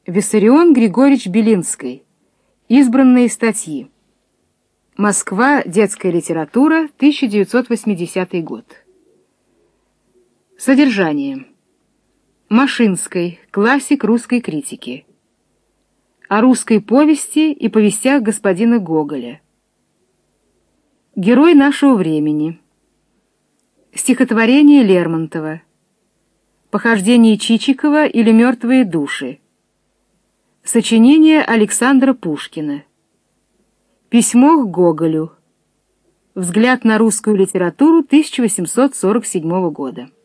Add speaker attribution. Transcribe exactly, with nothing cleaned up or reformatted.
Speaker 1: Виссарион Григорьевич Белинский. Избранные статьи. Москва. Детская литература. тысяча девятьсот восьмидесятый год. Содержание. Машинской. Классик русской критики. О русской повести и повестях господина Гоголя. Герой нашего времени. Стихотворение Лермонтова. Похождение Чичикова или мертвые души. Сочинение Александра Пушкина. Письмо к Гоголю. Взгляд на русскую литературу тысяча восемьсот сорок седьмого года.